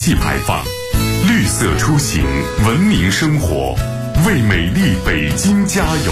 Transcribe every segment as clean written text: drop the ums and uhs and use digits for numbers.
气排放，绿色出行，文明生活，为美丽北京加油！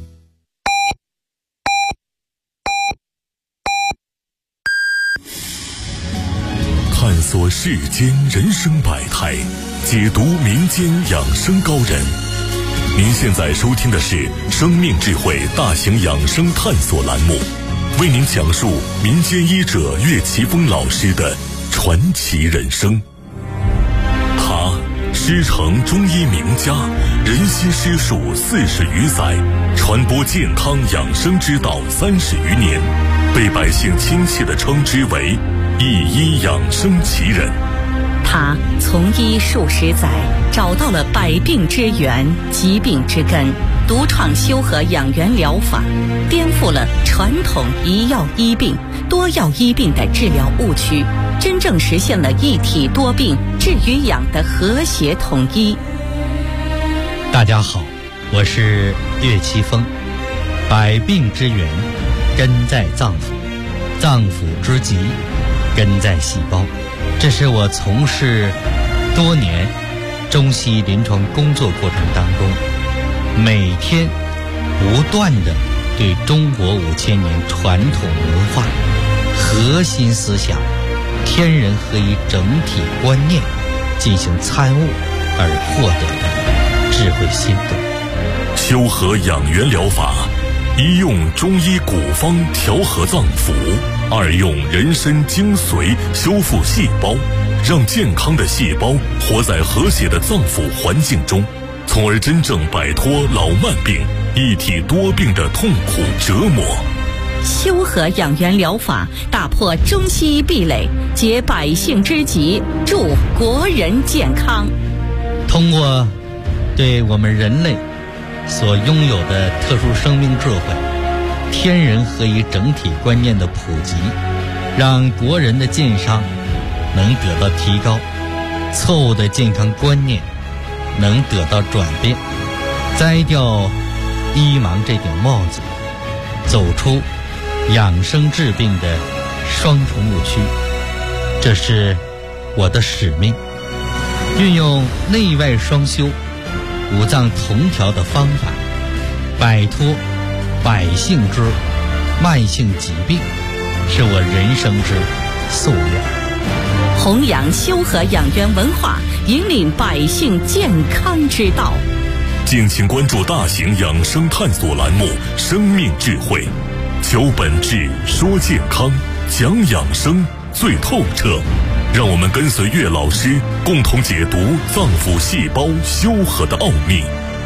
探索世间人生百态，解读民间养生高人。您现在收听的是生命智慧大型养生探索栏目，为您讲述民间医者岳奇峰老师的传奇人生。他师承中医名家，人心师术40余载，传播健康养生之道30余年，被百姓亲切地称之为一医养生奇人。 他从医数十载，找到了百病之源、疾病之根，独创修和养元疗法，颠覆了传统一药医病、多药医病的治疗误区，真正实现了一体多病治与养的和谐统一。 大家好，我是岳奇峰。百病之源根在脏腑，脏腑之疾根在细胞。这是我从事多年中西医临床工作过程当中，每天不断地对中国5000年传统文化核心思想天人合一整体观念进行参悟而获得的智慧心得。 修和养元疗法，一用中医古方调和脏腑，二用人参精髓修复细胞，让健康的细胞活在和谐的脏腑环境中，从而真正摆脱老慢病、一体多病的痛苦折磨。 修和养元疗法打破中西医壁垒，解百姓之急，助国人健康。 通过对我们人类所拥有的特殊生命智慧、天人合一整体观念的普及，让国人的健康能得到提高，错误的健康观念能得到转变，摘掉医盲这顶帽子，走出养生治病的双重误区。这是我的使命，运用内外双修、五脏同调的方法，摆脱百姓之慢性疾病，是我人生之夙愿。 弘扬修和养元文化，引领百姓健康之道。 敬请关注大型养生探索栏目《生命智慧》，求本质，说健康，讲养生最透彻。让我们跟随岳老师，共同解读脏腑细胞修和的奥秘。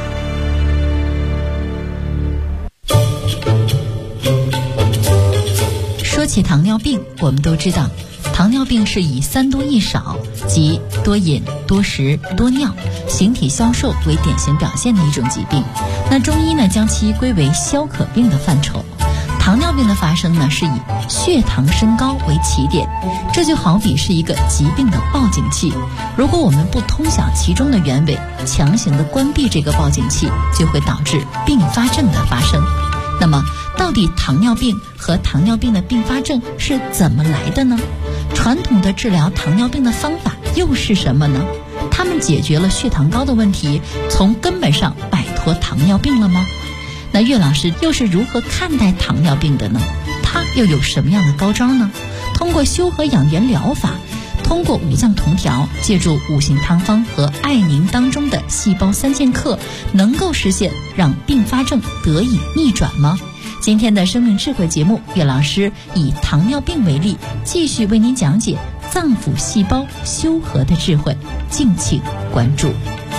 说起糖尿病，我们都知道，糖尿病是以3多1少，即多饮、多食、多尿、形体消瘦为典型表现的一种疾病。那中医呢，将其归为消渴病的范畴。糖尿病的发生呢，是以血糖升高为起点，这就好比是一个疾病的报警器。如果我们不通晓其中的原委，强行的关闭这个报警器，就会导致并发症的发生。那么，到底糖尿病和糖尿病的并发症是怎么来的呢？传统的治疗糖尿病的方法又是什么呢？他们解决了血糖高的问题，从根本上摆脱糖尿病了吗？那岳老师又是如何看待糖尿病的呢？他又有什么样的高招呢？通过修和养元疗法，通过五脏同调，借助五行汤方和艾宁当中的细胞3剑客，能够实现让并发症得以逆转吗？今天的生命智慧节目，岳老师以糖尿病为例，继续为您讲解脏腑细胞修和的智慧，敬请关注。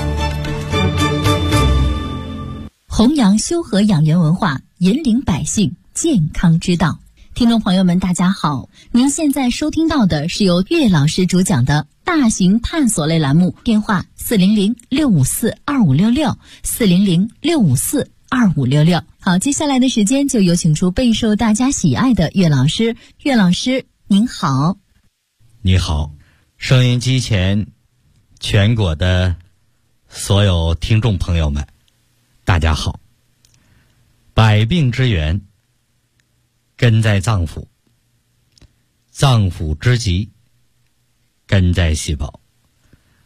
弘扬修和养元文化，引领百姓健康之道。听众朋友们，大家好，您现在收听到的是由岳老师主讲的大型探索类栏目，电话400-654-2566 400-654-2566。好，接下来的时间就有请出备受大家喜爱的岳老师。岳老师您好。 你好，收音机前全国的所有听众朋友们，大家好。百病之源根在脏腑，脏腑之疾根在细胞。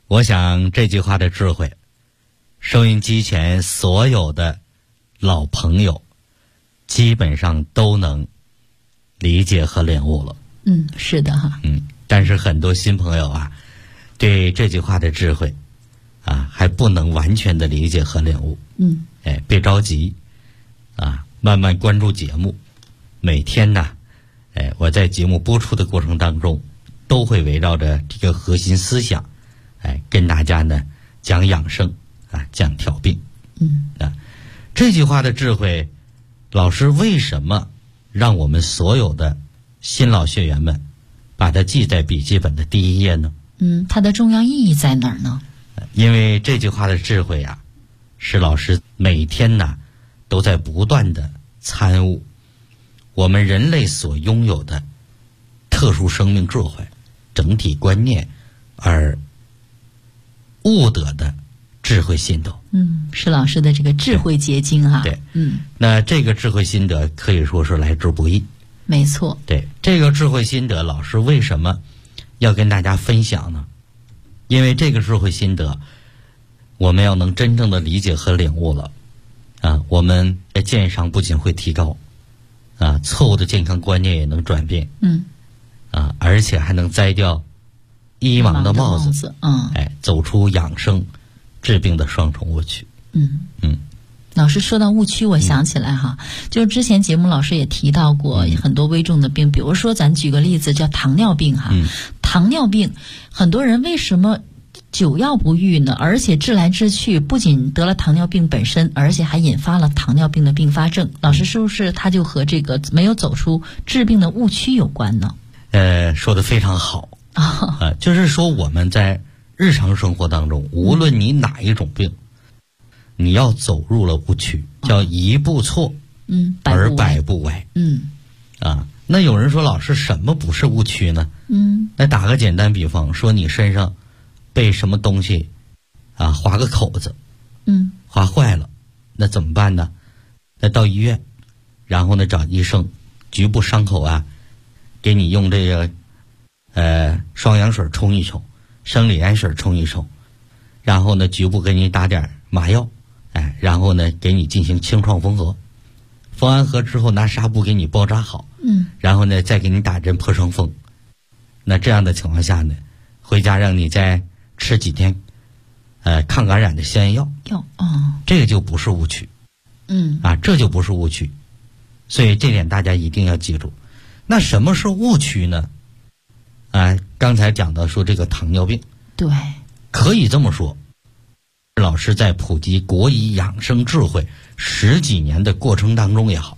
我想这句话的智慧，收音机前所有的老朋友基本上都能理解和领悟了。 是的哈。 但是很多新朋友啊，对这句话的智慧啊，还不能完全的理解和领悟。别着急啊，慢慢关注节目。每天呢，我在节目播出的过程当中，都会围绕着这个核心思想，跟大家呢讲养生啊，讲调病。这句话的智慧，老师为什么让我们所有的新老学员们把它记在笔记本的第一页呢？ 它的重要意义在哪儿呢？ 因为这句话的智慧啊，是老师每天呢都在不断的参悟我们人类所拥有的特殊生命智慧、整体观念而悟得的智慧心得。 是老师的这个智慧结晶哈。 对，那这个智慧心得可以说是来之不易。 没错。 对，这个智慧心得，老师为什么要跟大家分享呢？因为这个智慧心得，我们要能真正的理解和领悟了啊，我们在健上不仅会提高啊，错误的健康观念也能转变。而且还能摘掉医盲的帽子。走出养生治病的双重误区。 老师说到误区，我想起来哈，就是之前节目老师也提到过很多危重的病，比如说咱举个例子叫糖尿病哈。糖尿病很多人为什么久药不愈呢？而且治来治去，不仅得了糖尿病本身，而且还引发了糖尿病的并发症。老师是不是他就和这个没有走出治病的误区有关呢？ 说得非常好。就是说我们在日常生活当中，无论你哪一种病，你要走入了误区，叫一步错而百步歪。那有人说，老师什么不是误区呢？那打个简单比方，说你身上被什么东西啊划个口子，划坏了，那怎么办呢？那到医院，然后呢找医生，局部伤口啊，给你用这个双氧水冲一冲，生理盐水冲一冲，然后呢局部给你打点麻药，然后呢给你进行清创缝合，缝完合之后拿纱布给你包扎好，然后呢再给你打针破伤风。那这样的情况下呢，回家让你再吃几天抗感染的消炎药。这个就不是误区。这就不是误区。所以这点大家一定要记住。那什么是误区呢？刚才讲到说这个糖尿病， 对， 可以这么说，老师在普及国医养生智慧10几年的过程当中也好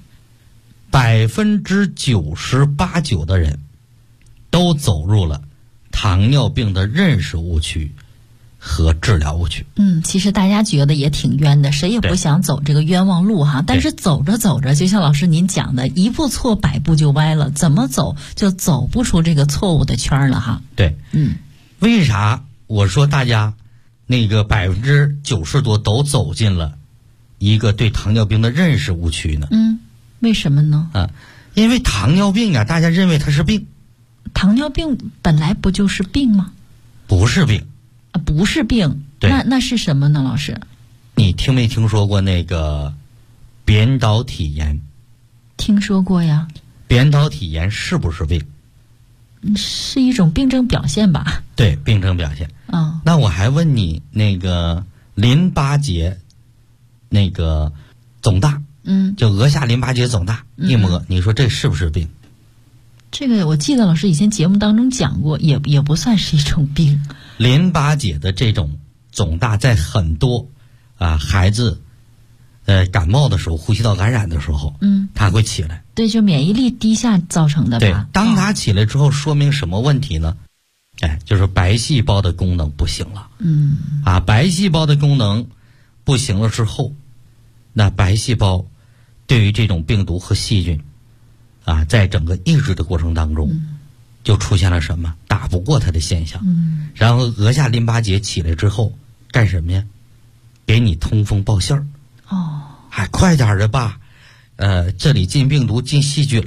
，98%、9%的人都走入了糖尿病的认识误区和治疗误区。 其实大家觉得也挺冤的，谁也不想走这个冤枉路哈。但是走着走着，就像老师您讲的，一步错百步就歪了，怎么走就走不出这个错误的圈了哈。 对，为啥我说大家那个90%多都走进了一个对糖尿病的认识误区呢？ 为什么呢？ 因为糖尿病大家认为它是病。 糖尿病本来不就是病吗？ 不是病。 不是病。那是什么呢？老师， 你听没听说过那个扁桃体炎？ 听说过呀。 扁桃体炎是不是病？ 是一种病症表现吧？ 对，病症表现。那我还问你，那个淋巴结那个肿大，就额下淋巴结肿大，一摸，你说这是不是病？ 这个我记得老师以前节目当中讲过，也不算是一种病。 淋巴结的这种肿大，在很多孩子感冒的时候，呼吸道感染的时候，它会起来。对，就免疫力低下造成的吧。对，当它起来之后，说明什么问题呢？就是白细胞的功能不行了。白细胞的功能不行了之后，那白细胞对于这种病毒和细菌在整个抑制的过程当中，就出现了什么打不过它的现象。然后额下淋巴结起来之后干什么呀？给你通风报信儿。快点的吧，这里进病毒进细菌了，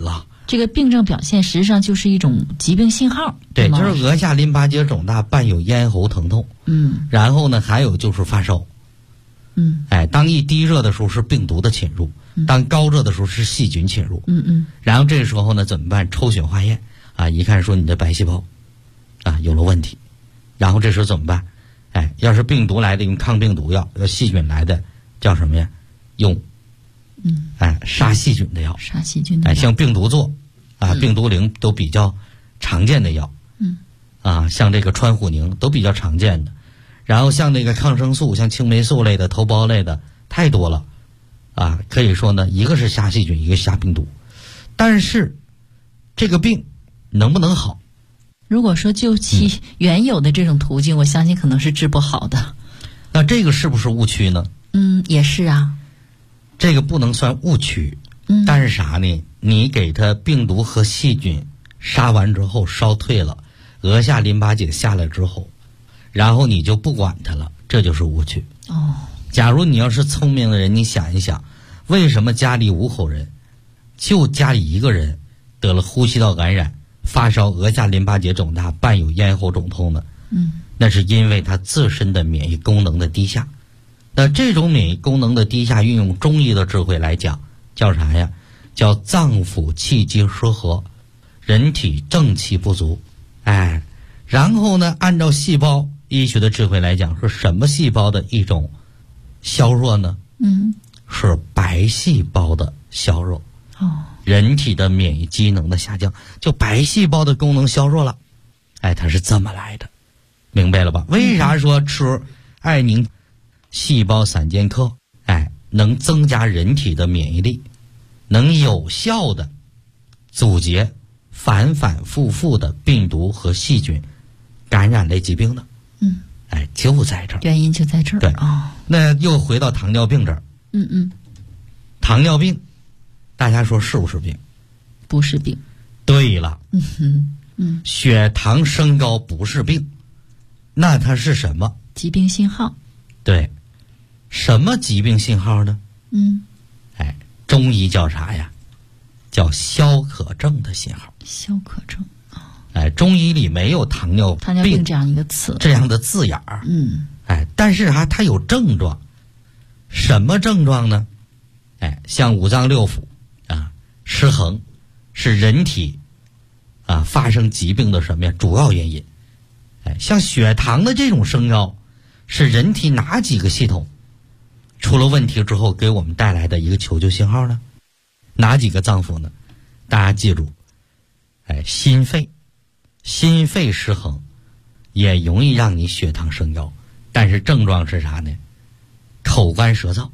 这个病症表现实际上就是一种疾病信号。 对， 吗？ 就是额下淋巴结肿大伴有咽喉疼痛。然后呢，还有就是发烧。当一低热的时候是病毒的侵入，当高热的时候是细菌侵入。然后这个时候呢怎么办？抽血化验啊，一看说你的白细胞啊有了问题，然后这时候怎么办？要是病毒来的用抗病毒药，要细菌来的叫什么呀？用杀细菌的药。 杀细菌的药。 像病毒唑啊、病毒灵都比较常见的药。像这个川虎宁都比较常见的。然后像那个抗生素，像青霉素类的、头孢类的太多了，可以说呢，一个是杀细菌，一个杀病毒。但是这个病能不能好？ 如果说就其原有的这种途径，我相信可能是治不好的。 那这个是不是误区呢？ 也是啊。 这个不能算误区，但是啥呢？你给它病毒和细菌杀完之后烧退了，额下淋巴结下来之后，然后你就不管它了，这就是误区。假如你要是聪明的人，你想一想，为什么家里5口人，就家里一个人得了呼吸道感染、发烧、额下淋巴结肿大伴有咽喉肿痛呢？那是因为他自身的免疫功能的低下。那这种免疫功能的低下，运用中医的智慧来讲，叫啥呀？叫脏腑气机失和，人体正气不足。然后呢，按照细胞医学的智慧来讲，是什么细胞的一种削弱呢？是白细胞的削弱。人体的免疫机能的下降，就白细胞的功能削弱了。它是这么来的，明白了吧？为啥说吃艾宁细胞散健克，能增加人体的免疫力，能有效的阻截反反复复的病毒和细菌感染类疾病呢？就在这儿， 原因就在这儿。 对，那又回到糖尿病这儿。糖尿病，大家说是不是病？ 不是病。 对了。血糖升高不是病，那它是什么？ 疾病信号。 对，什么疾病信号呢？中医叫啥呀？叫消渴症的信号。 消渴症。 中医里没有糖尿病这样一个词， 这样的字眼儿。但是它有症状。什么症状呢？像五脏六腑失衡，是人体发生疾病的什么呀？主要原因。像血糖的这种升高，是人体哪几个系统出了问题之后给我们带来的一个求救信号呢？哪几个脏腑呢？大家记住，心肺失衡也容易让你血糖升高，但是症状是啥呢？口干舌燥。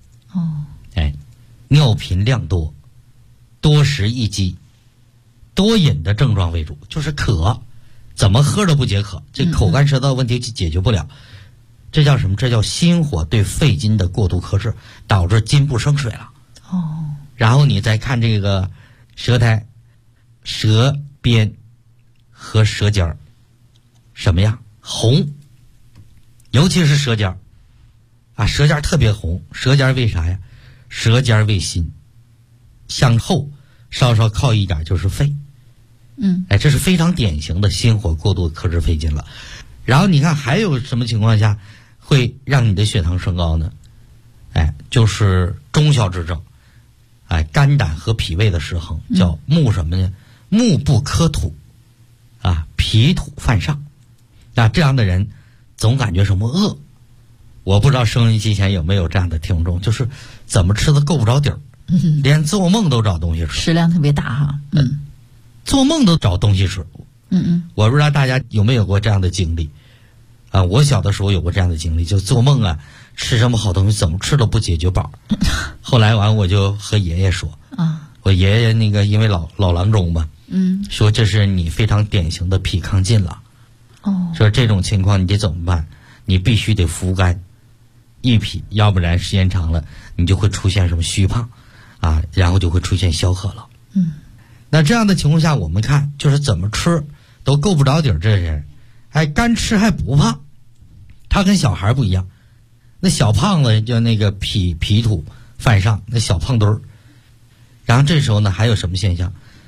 尿频量多，多食易饥，多饮的症状为主，就是渴，怎么喝都不解渴，这口干舌燥问题就解决不了。这叫什么？这叫心火对肺经的过度克制，导致筋不生水了。然后你再看这个舌苔、舌边和舌尖儿，什么样？红，尤其是舌尖儿舌尖特别红。舌尖为啥呀？舌尖为心，向后稍稍靠一点就是肺。这是非常典型的心火过度克制肺经了。然后你看还有什么情况下会让你的血糖升高呢？就是中小之症，肝胆和脾胃的失衡，叫目什么呢？目不可土，脾土犯上。这样的人总感觉什么饿。我不知道收音机前有没有这样的听众，就是怎么吃都够不着底儿，连做梦都找东西吃， 食量特别大哈。 做梦都找东西吃。我不知道大家有没有过这样的经历我小的时候有过这样的经历，就做梦吃什么好东西怎么吃都不解决饱。后来我就和爷爷说我爷爷那个因为老郎中嘛，说这是你非常典型的脾亢进了。说这种情况你得怎么办？你必须得扶肝益脾，要不然时间长了你就会出现什么虚胖然后就会出现消渴了。那这样的情况下，我们看就是怎么吃都够不着底儿，这人干吃还不胖。他跟小孩不一样，那小胖子就那个脾土犯上，那小胖墩儿。然后这时候呢还有什么现象？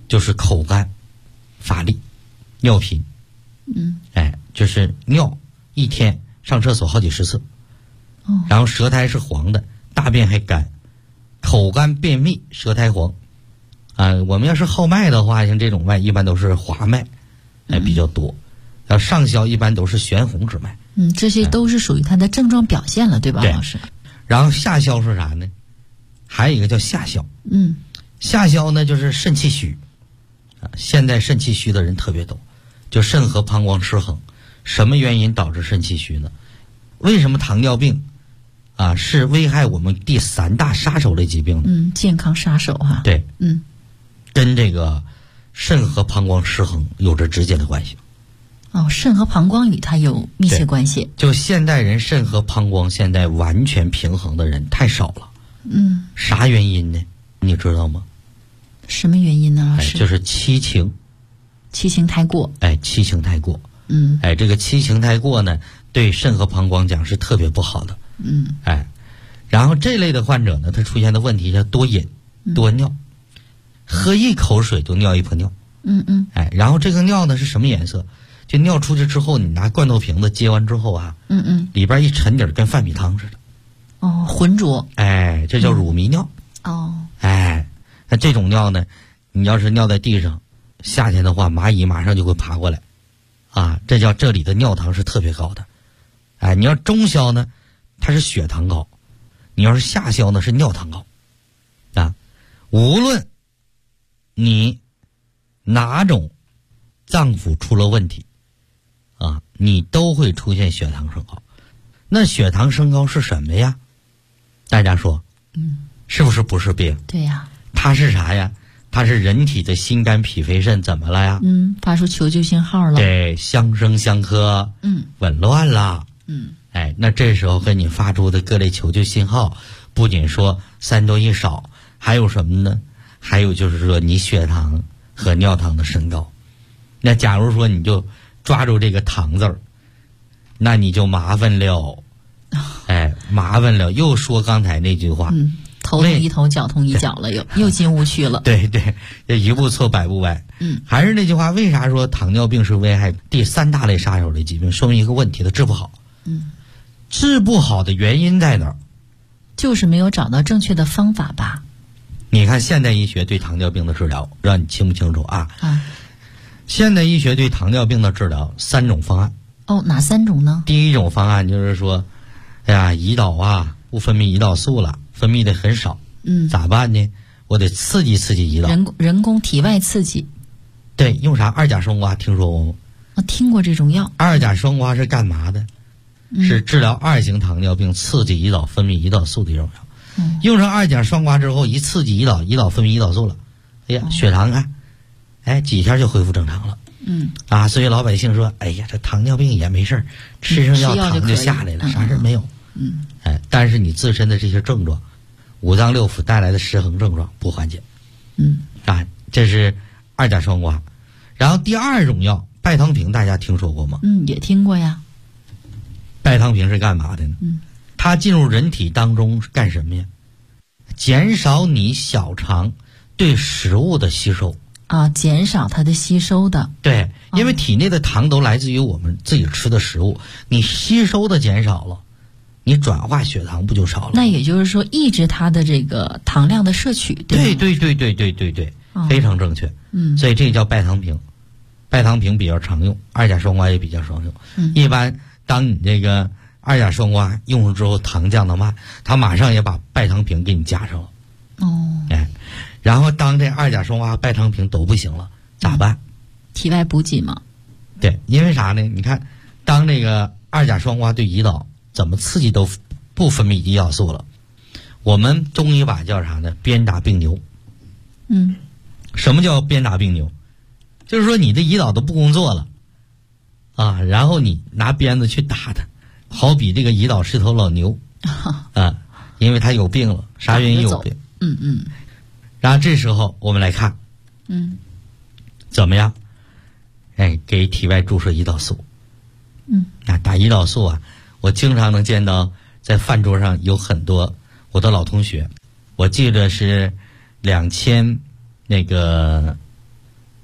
就是口干、乏力、尿频。就是尿一天上厕所好几十次，然后舌苔是黄的，大便还干，口干便秘，舌苔黄。我们要是号脉的话，像这种脉一般都是滑脉，比较多。上消一般都是悬红之脉。 这些都是属于它的症状表现了，对吧，老师？ 然后下消是啥呢？还有一个叫下消。下消呢就是肾气虚。现在肾气虚的人特别多，就肾和膀胱失衡。什么原因导致肾气虚呢？为什么糖尿病是危害我们第3大杀手类疾病呢？ 健康杀手哈。 对，跟这个肾和膀胱失衡有着直接的关系。 肾和膀胱与它有密切关系。 就现代人肾和膀胱现在完全平衡的人太少了。啥原因呢？你知道吗？ 什么原因呢，老师？ 就是七情。 七情太过。 七情太过。这个七情太过呢，对肾和膀胱讲是特别不好的。然后这类的患者呢，他出现的问题叫多饮、多尿，喝一口水都尿一泼尿。然后这个尿呢是什么颜色？就尿出去之后，你拿罐头瓶子接完之后里边一沉底儿，跟饭米汤似的。 浑浊。 这叫乳糜尿。那这种尿呢，你要是尿在地上，夏天的话，蚂蚁马上就会爬过来。这叫这里的尿糖是特别高的。你要中消呢，它是血糖高；你要是下消呢，是尿糖高。无论你哪种脏腑出了问题，你都会出现血糖升高。那血糖升高是什么呀？大家说，是不是不是病？ 对呀。 它是啥呀？它是人体的心肝脾肺肾怎么了呀？ 发出求救信号了。 对，相生相克，紊乱了。那这时候跟你发出的各类求救信号，不仅说3多1少，还有什么呢？还有就是说你血糖和尿糖的升高。那假如说你就抓住这个糖字儿，那你就麻烦了。麻烦了。又说刚才那句话。 头痛一头，脚痛一脚了，又进误区了。 对，一步错百步歪。还是那句话，为啥说糖尿病是危害第3大类杀手类疾病？说明一个问题，它治不好。治不好的原因在哪儿？ 就是没有找到正确的方法吧。 你看现代医学对糖尿病的治疗，让你清不清楚啊？现代医学对糖尿病的治疗3种方案。 哪3种呢？ 第一种方案就是说，胰岛不分泌胰岛素了，分泌的很少。咋办呢？我得刺激刺激胰岛。 人工体外刺激。 对，用啥？2甲双胍，听说过吗？ 听过这种药。 2甲双胍是干嘛的？是治疗2型糖尿病刺激胰岛分泌胰岛素的一种药。用上2甲双胍之后，一刺激胰岛分泌胰岛素了，血糖看，几天就恢复正常了。所以老百姓说，这糖尿病也没事儿，吃上药糖就下来了，啥事儿没有。但是你自身的这些症状，五脏六腑带来的失衡症状不缓解。这是2甲双胍。然后第2种药拜汤平，大家听说过吗？ 也听过呀。 拜汤平是干嘛的呢？它进入人体当中是干什么呀？减少你小肠对食物的吸收。 减少它的吸收的。 对，因为体内的糖都来自于我们自己吃的食物，你吸收的减少了，你转化血糖不就少了？ 那也就是说抑制它的这个糖量的摄取，对吗？ 对，非常正确。所以这叫拜汤平。拜汤平比较常用，2甲双胍也比较常用。一般当你这个2甲双胍用上之后，糖降得慢，它马上也把拜汤平给你加上了。然后当这2甲双胍、拜汤平都不行了，咋办？ 体外补给嘛。 对，因为啥呢？你看，当这个2甲双胍对胰岛怎么刺激都不分泌胰岛素了，我们中医把叫啥呢？鞭打病牛。什么叫鞭打病牛？就是说你的胰岛都不工作了然后你拿鞭子去打它，好比这个胰岛是头老牛因为它有病了，啥原因有病？然后这时候我们来看怎么样？给体外注射胰岛素。打胰岛素我经常能见到在饭桌上有很多我的老同学，我记得是2000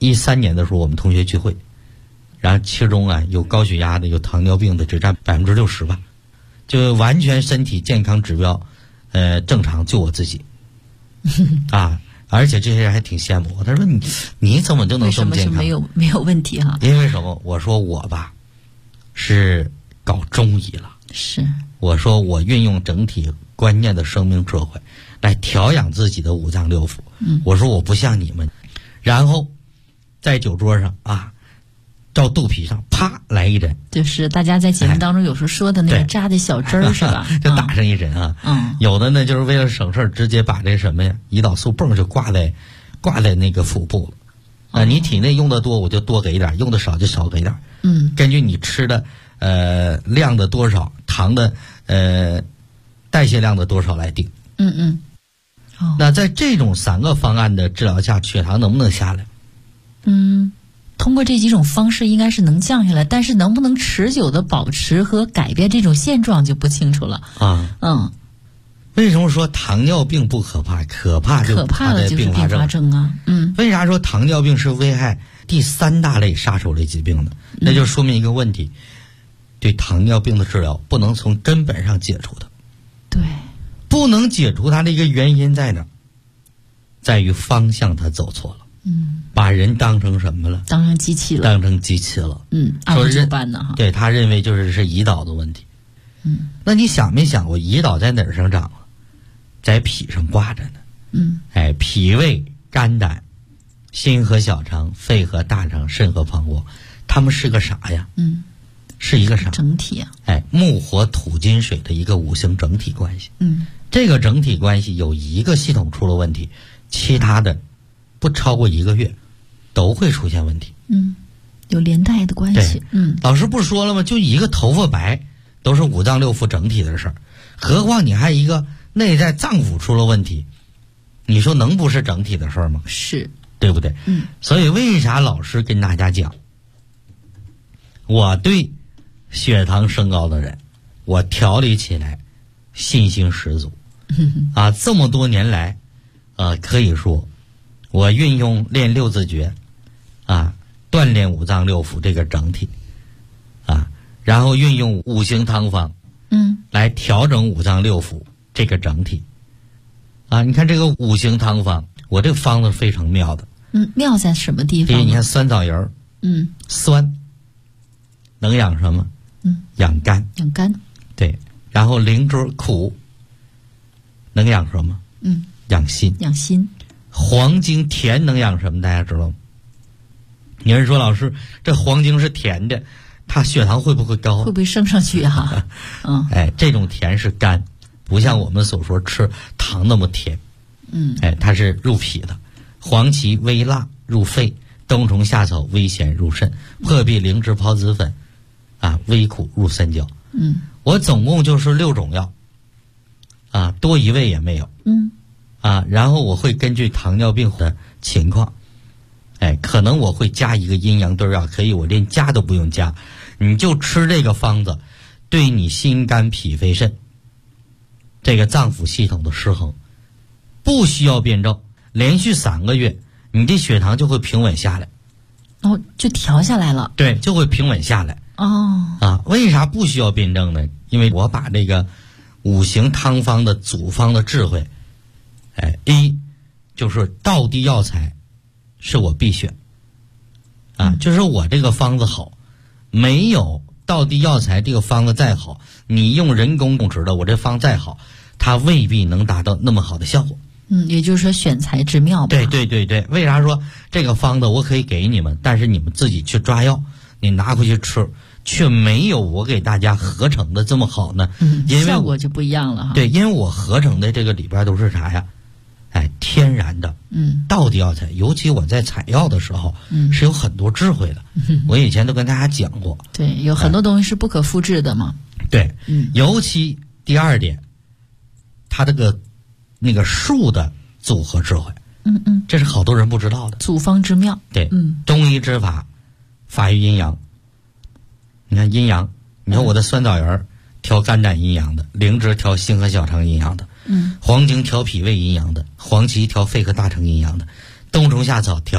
13年的时候我们同学聚会，然后其中啊有高血压的，有糖尿病的，只占60%吧，就完全身体健康指标正常，就我自己啊，而且这些人还挺羡慕我，他说你怎么就能这么健康？ 为什么没有问题啊？ 因为什么？我说我吧是搞中医了， 是我说我运用整体观念的生命智慧来调养自己的五脏六腑。我说我不像你们，然后在酒桌上啊，照肚皮上啪来一针， 就是大家在节目当中有时候说的那个扎的小针儿是吧？ 就打上一针啊。有的呢就是为了省事儿，直接把这什么呀胰岛素泵就挂在那个腹部了。你体内用的多，我就多给一点；用的少就少给一点。根据你吃的量的多少，糖的代谢量的多少来定。那在这种3个方案的治疗下，血糖能不能下来？ 通过这几种方式应该是能降下来，但是能不能持久的保持和改变这种现状就不清楚了啊。 为什么说糖尿病不可怕？可怕就怕的就是并发症啊。 为啥说糖尿病是危害第3大类杀手类疾病的？那就说明一个问题，对糖尿病的治疗不能从根本上解除的。 对， 不能解除它的一个原因在哪儿？在于方向它走错了。把人当成什么了？ 当成机器了。按部就班的哈。 对，他认为是胰岛的问题。那你想没想过胰岛在哪儿上长了？在脾上挂着呢。脾胃、肝胆、心和小肠、肺和大肠、肾和膀胱，他们是个啥呀？是一个啥？ 整体啊。 木火土金水的一个五行整体关系。这个整体关系有一个系统出了问题，其他的不超过1个月都会出现问题。 有连带的关系。 老师不是说了吗？就一个头发白都是五脏六腑整体的事儿，何况你还一个内在脏腑出了问题，你说能不是整体的事儿吗？ 是， 对不对？所以为啥老师跟大家讲，我对血糖升高的人，我调理起来信心十足。这么多年来，可以说我运用练6字诀，锻炼五脏六腑这个整体，然后运用5行汤方，来调整五脏六腑这个整体。你看这个5行汤方，我这个方子非常妙的。 妙在什么地方？ 第一，你看酸枣仁，酸，能养什么？养肝。 养肝。 对，然后灵芝苦，能养什么？养心。 养心。 黄精甜能养什么？大家知道吗？有人说老师，这黄精是甜的，它血糖会不会高？ 会不会升上去啊？ 这种甜是甘，不像我们所说吃糖那么甜。它是入脾的。黄芪微辣入肺，冬虫夏草微咸入肾，破壁灵芝孢子粉微苦入三焦。我总共就是6种药，多一味也没有。然后我会根据糖尿病的情况，可能我会加一个阴阳对药，可以我连加都不用加，你就吃这个方子，对你心肝脾肺肾这个脏腑系统的失衡不需要辩证，连续3个月，你的血糖就会平稳下来。 就调下来了。 对，就会平稳下来。为啥不需要辩证呢？因为我把这个5行汤方的组方的智慧，一就是道地药材是我必选。就是我这个方子好，没有道地药材这个方子再好，你用人工种植的，我这方再好，它未必能达到那么好的效果。 也就是说选材之妙吧。 对，为啥说这个方子我可以给你们，但是你们自己去抓药，你拿回去吃，却没有我给大家合成的这么好呢？因为效果就不一样了哈。 对，因为我合成的这个里边都是啥呀？天然的，道地药材。尤其我在采药的时候，是有很多智慧的。我以前都跟大家讲过。 对，有很多东西是不可复制的嘛。 对，尤其第2点，它这个那个数的组合智慧，这是好多人不知道的。 组方之妙。 对，中医之法，法于阴阳。你看阴阳，你看我的酸枣仁调肝胆阴阳的，灵芝调心和小肠阴阳的，黄精调脾胃阴阳的，黄芪调肺和大肠阴阳的，冬虫夏草调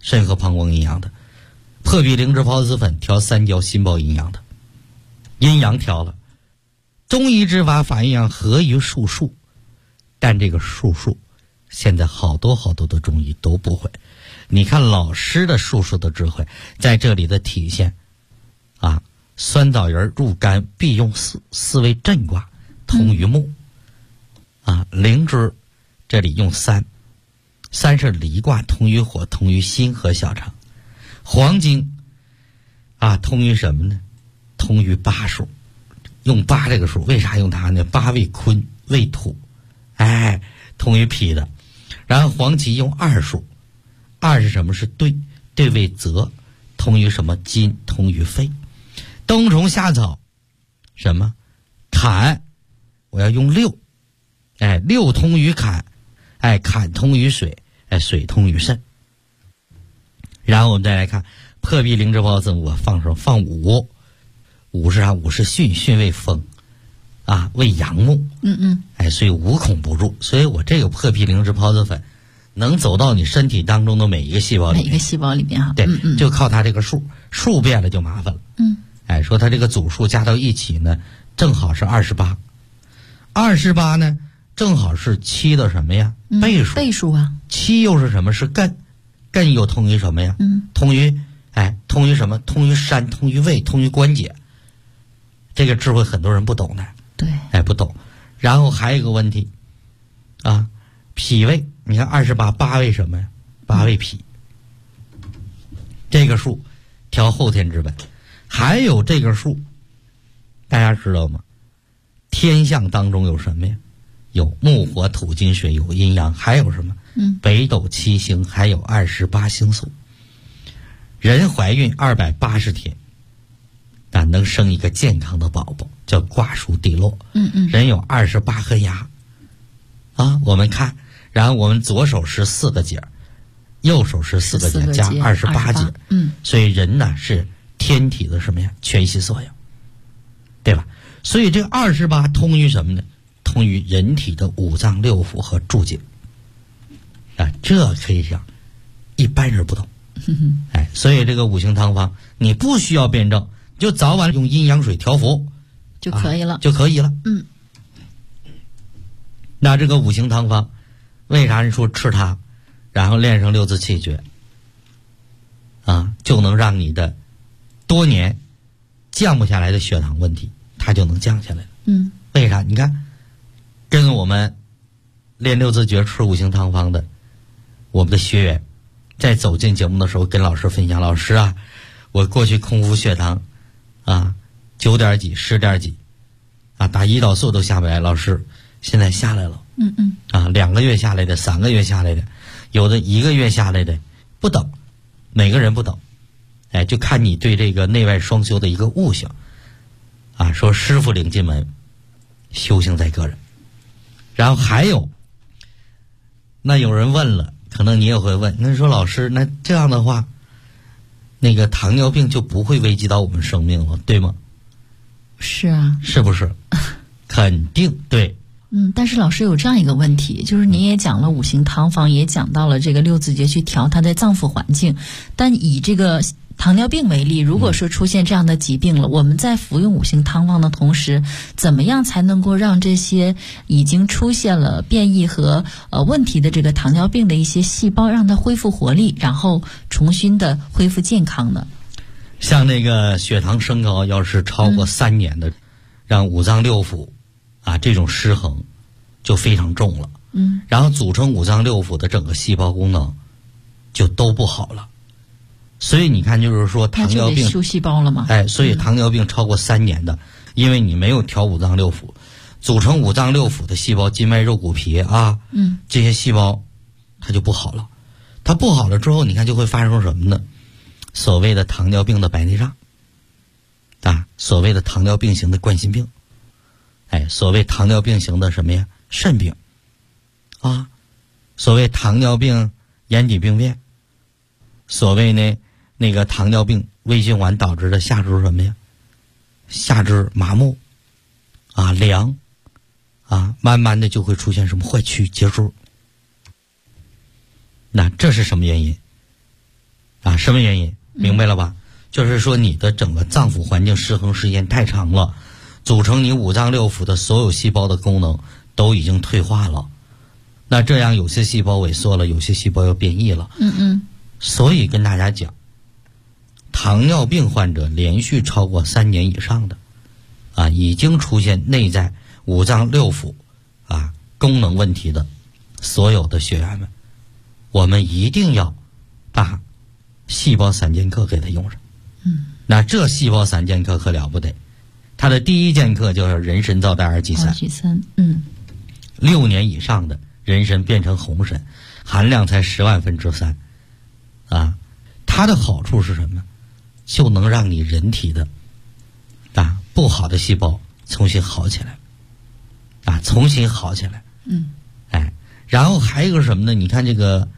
肾和膀胱营养的，破壁灵芝孢子粉调三焦心包营养的，阴阳调了。中医之法法阴阳合于术数，但这个术数现在好多的中医都不会。你看老师的术数的智慧在这里的体现啊，酸枣仁入肝必用四，四为震卦，通于目啊。灵芝这里用三，三是离卦，通于火，通于心和小肠。黄精啊，通于什么呢？通于八数，用八这个数，为啥用它呢？八为坤，为土，哎，通于脾的。然后黄芪用二数，二是什么？是兑，兑为泽，通于什么？金，通于肺。冬虫夏草什么？坎，我要用六，哎，六通于坎，哎，坎通于水，哎，水通于肾。然后我们再来看破壁灵芝孢子，我放什么？放五，五是啥？五是巽，巽为风啊，为阳木。哎，所以无孔不入。所以我这个破壁灵芝孢子粉能走到你身体当中的每一个细胞里面， 每一个细胞里面哈。 对，就靠它这个数，数变了就麻烦了。哎，说它这个组数加到一起呢，正好是28， 28呢正好是7的什么呀？倍数。 倍数啊。 7又是什么？是艮，艮又通于什么呀？通于通于什么？通于山，通于胃，通于关节。这个智慧很多人不懂的。 对。 哎，不懂。然后还有一个问题啊，脾胃，你看28，八为什么呀？八为脾。这个数调后天之本。还有这个数大家知道吗？天象当中有什么呀？有木火土金水，有阴阳，还有什么？北斗七星，还有28星宿。人怀孕280天能生一个健康的宝宝，叫卦数地落。人有28颗牙啊，我们看，然后我们左手是4个节，右手是4个节加28节。所以人呢是天体的什么呀？全息缩影，对吧？所以这个28通于什么呢？通于人体的五脏六腑和诸节啊，这可以讲一般人不懂。哎，所以这个五行汤方你不需要辩证，就早晚用阴阳水调服就可以了， 就可以了。那这个五行汤方为啥人说吃它然后练成6字气诀啊，就能让你的多年降不下来的血糖问题它就能降下来了。为啥？你看跟我们练6字诀吃五行汤方的我们的学员在走进节目的时候跟老师分享，老师啊，我过去空腹血糖啊9点几10点几啊，打胰岛素都下不来，老师现在下来了。啊，2个月下来的，3个月下来的，有的1个月下来的，不等，每个人不等。哎，就看你对这个内外双修的一个悟性啊。说师傅领进门，修行在个人。然后还有，那有人问了，可能你也会问，那说老师，那这样的话，那个糖尿病就不会危及到我们生命了，对吗？ 是啊。 是不是？肯定对。 但是老师有这样一个问题，就是您也讲了五行汤方，也讲到了这个6字诀去调它的脏腑环境，但以这个糖尿病为例，如果说出现这样的疾病了，我们在服用五行汤方的同时，怎么样才能够让这些已经出现了变异和问题的这个糖尿病的一些细胞让它恢复活力，然后重新的恢复健康呢？ 像那个血糖升高要是超过3年的，让五脏六腑啊这种失衡就非常重了。然后组成五脏六腑的整个细胞功能就都不好了。所以你看，就是说糖尿病修细胞了吗？ 哎，所以糖尿病超过3年的，因为你没有调五脏六腑，组成五脏六腑的细胞，筋脉肉骨皮啊，这些细胞它就不好了。它不好了之后，你看就会发生什么呢？所谓的糖尿病的白内障啊，所谓的糖尿病型的冠心病，哎，所谓糖尿病型的什么呀？肾病啊，所谓糖尿病眼底病变，所谓呢那个糖尿病微循环导致的下肢什么呀？下肢麻木啊，凉啊，慢慢的就会出现什么坏曲结束。那这是什么原因？ 啊，什么原因？明白了吧？就是说你的整个脏腑环境失衡时间太长了，组成你五脏六腑的所有细胞的功能都已经退化了。那这样有些细胞萎缩了，有些细胞又变异了。所以跟大家讲，糖尿病患者连续超过3年以上的啊，已经出现内在五脏六腑啊功能问题的所有的学员们，我们一定要把细胞散健课给他用上。那这细胞散健课可了不得，它的第一健课就是人参皂苷二疥散。6年以上的人参变成红参，含量才10万分之3啊。它的好处是什么？就能让你人体的不好的细胞重新好起来重新好起来。然后还有一个什么呢？你看这个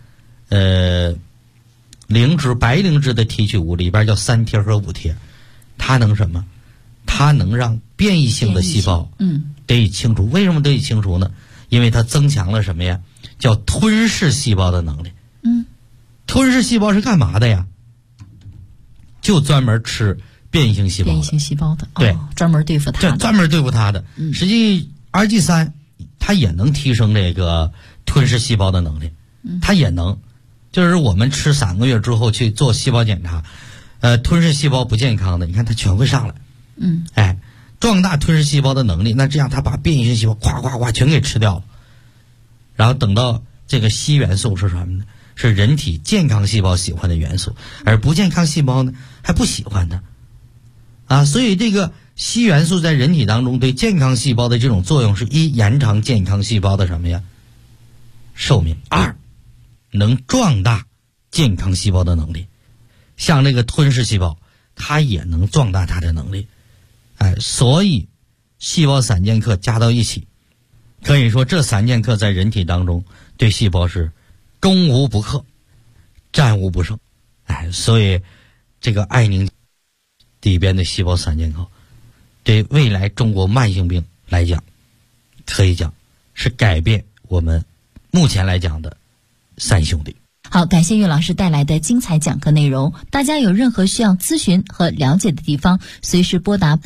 白灵芝的提取物里边叫3贴和5贴，它能什么？它能让变异性的细胞得以清除。为什么得以清除呢？因为它增强了什么呀？叫吞噬细胞的能力。吞噬细胞是干嘛的呀？就专门吃变异性细胞的。对， 专门对付它的。 专门对付它的。实际二疥散它也能提升这个吞噬细胞的能力。它也能，就是我们吃3个月之后去做细胞检查，吞噬细胞不健康的，你看它全会上来。壮大吞噬细胞的能力，那这样它把变异性细胞咵咵咵全给吃掉了。然后等到这个硒元素是什么呢？是人体健康细胞喜欢的元素，而不健康细胞呢还不喜欢它所以这个硒元素在人体当中对健康细胞的这种作用是：1延长健康细胞的什么呀寿命；2能壮大健康细胞的能力。像这个吞噬细胞它也能壮大它的能力。所以细胞散健课加到一起，可以说这3剑客在人体当中对细胞是攻无不克，战无不胜。所以这个爱宁里边的细胞散健课对未来中国慢性病来讲，可以讲是改变我们目前来讲的3兄弟。 好，感谢岳老师带来的精彩讲课内容。大家有任何需要咨询和了解的地方，随时拨打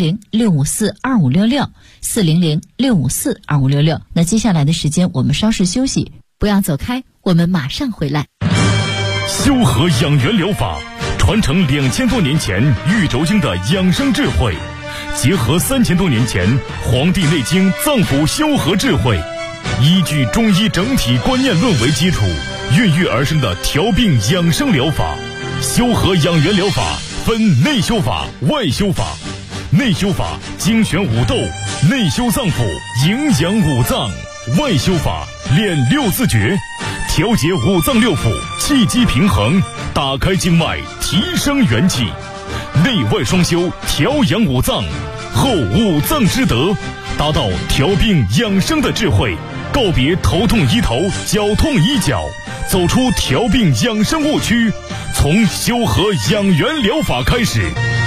400-654-2566，400-654-2566。那接下来的时间我们稍事休息，不要走开，我们马上回来。 修和养元疗法传承2000多年前玉轴经的养生智慧，结合3000多年前《黄帝内经》脏腑修和智慧，依据中医整体观念论为基础，孕育而生的调病养生疗法。修和养元疗法分内修法、外修法。内修法精选五斗，内修脏腑，营养五脏；外修法练6字诀，调节五脏六腑，气机平衡，打开经脉，提升元气。内外双修，调养五脏，后五脏之德，达到调病养生的智慧，告别头痛医头，脚痛医脚，走出调病养生误区，从修和养元疗法开始。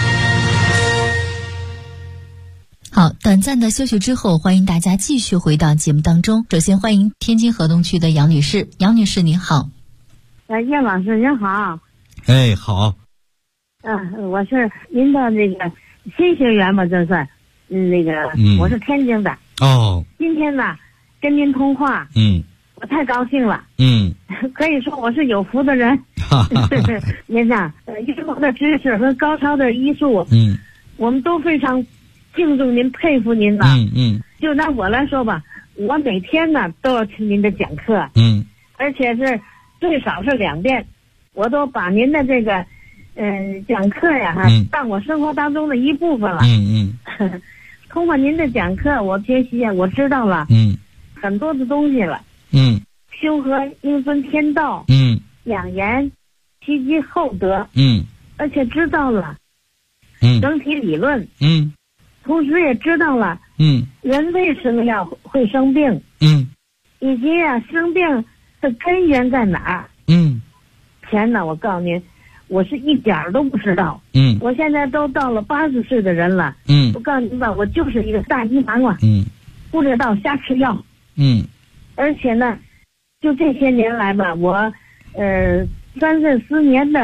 好，短暂的休息之后，欢迎大家继续回到节目当中。首先欢迎天津河东区的杨女士。杨女士您好。 叶老师您好。 好。 我是您的那个新学员吧，这算我是天津的。今天呢跟您通话，我太高兴了。可以说我是有福的人。您呐，医疗的知识和高超的医术，我们都非常敬重您，佩服您了。就拿我来说吧，我每天呢都要听您的讲课，而且是最少是2遍，我都把您的这个讲课呀当我生活当中的一部分了。通过您的讲课，我学习我知道了很多的东西了。修和应分天道，养颜积积厚德，而且知道了整体理论，同时也知道了人为什么要会生病，以及生病的根源在哪儿。前呢我告诉您，我是一点都不知道。我现在都到了80岁的人了。我告诉您吧，我就是一个大鸡忙了。不知道瞎吃药。而且呢就这些年来吧，我3、4年的